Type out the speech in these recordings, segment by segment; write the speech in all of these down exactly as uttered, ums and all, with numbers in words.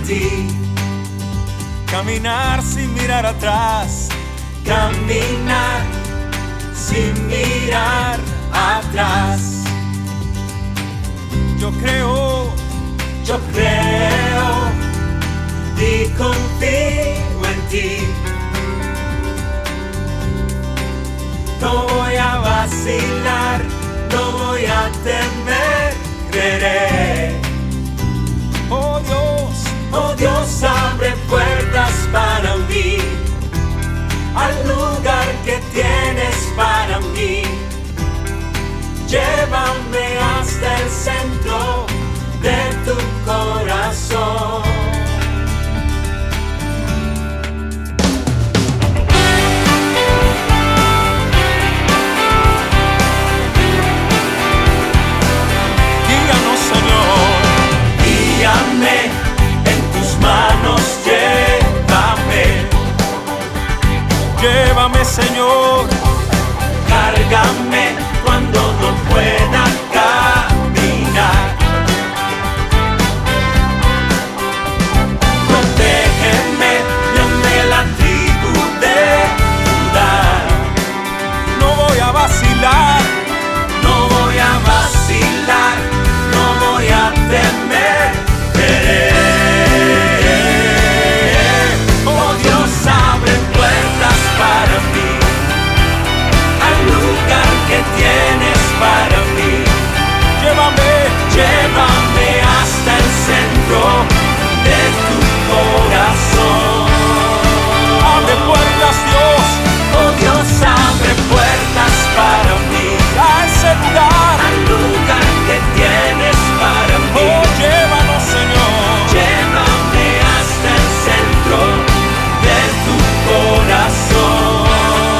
ti. Caminar sin mirar atrás, Caminar sin mirar atrás. yo creo, Yo creo y confío en ti. No voy a vacilar, no voy a temer, creeré. oh Dios, Oh Dios, abre puertas para mí, al lugar que tienes para mí. Llévame hasta el centro de tu corazón. guíanos, Señor. Guíame, en tus manos llévame. Llévame, Señor, Cárgame cuando no pueda caminar. Protégeme, Dios de la tribu de Judá. no voy a vacilar, No voy a vacilar, no voy a temer, creeré. Oh Dios, abre puertas para mí, al lugar que tienes para mí. llévame, Llévame hasta el centro de tu corazón. abre puertas, Dios, Oh Dios, abre puertas para mí, a ese lugar, al lugar que tienes para mí. oh llévanos, Señor, Llévame hasta el centro de tu corazón.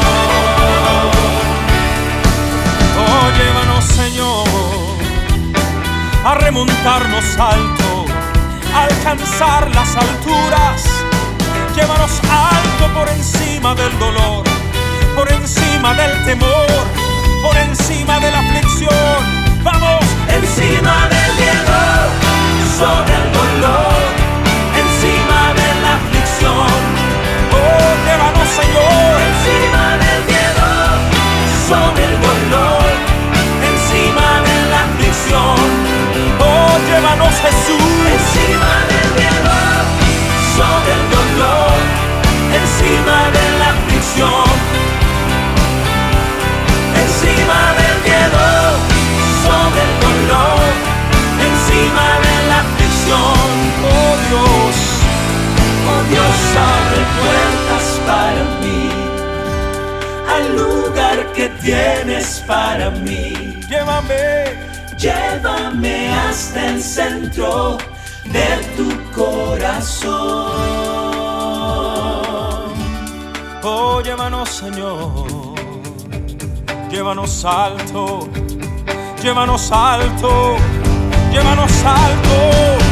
oh llévanos, Señor, a remontarnos alto, a alcanzar las alturas. Llévanos alto por encima del dolor, por encima del temor, por encima de la aflicción. Vamos, Encima del miedo, sobre el dolor, encima de la aflicción. oh llévanos, Señor, Encima del miedo, sobre el dolor, encima de la aflicción. oh llévanos, Jesús, Encima del miedo, sobre el dolor, encima de la aflicción. Encima del miedo, sobre el dolor, encima de la aflicción. oh Dios, Oh Dios, abre puertas para mí, al lugar que tienes para mí. llévame, Llévame hasta el centro de tu corazón. oh llévanos, Señor, llévanos alto, llévanos alto, llévanos alto.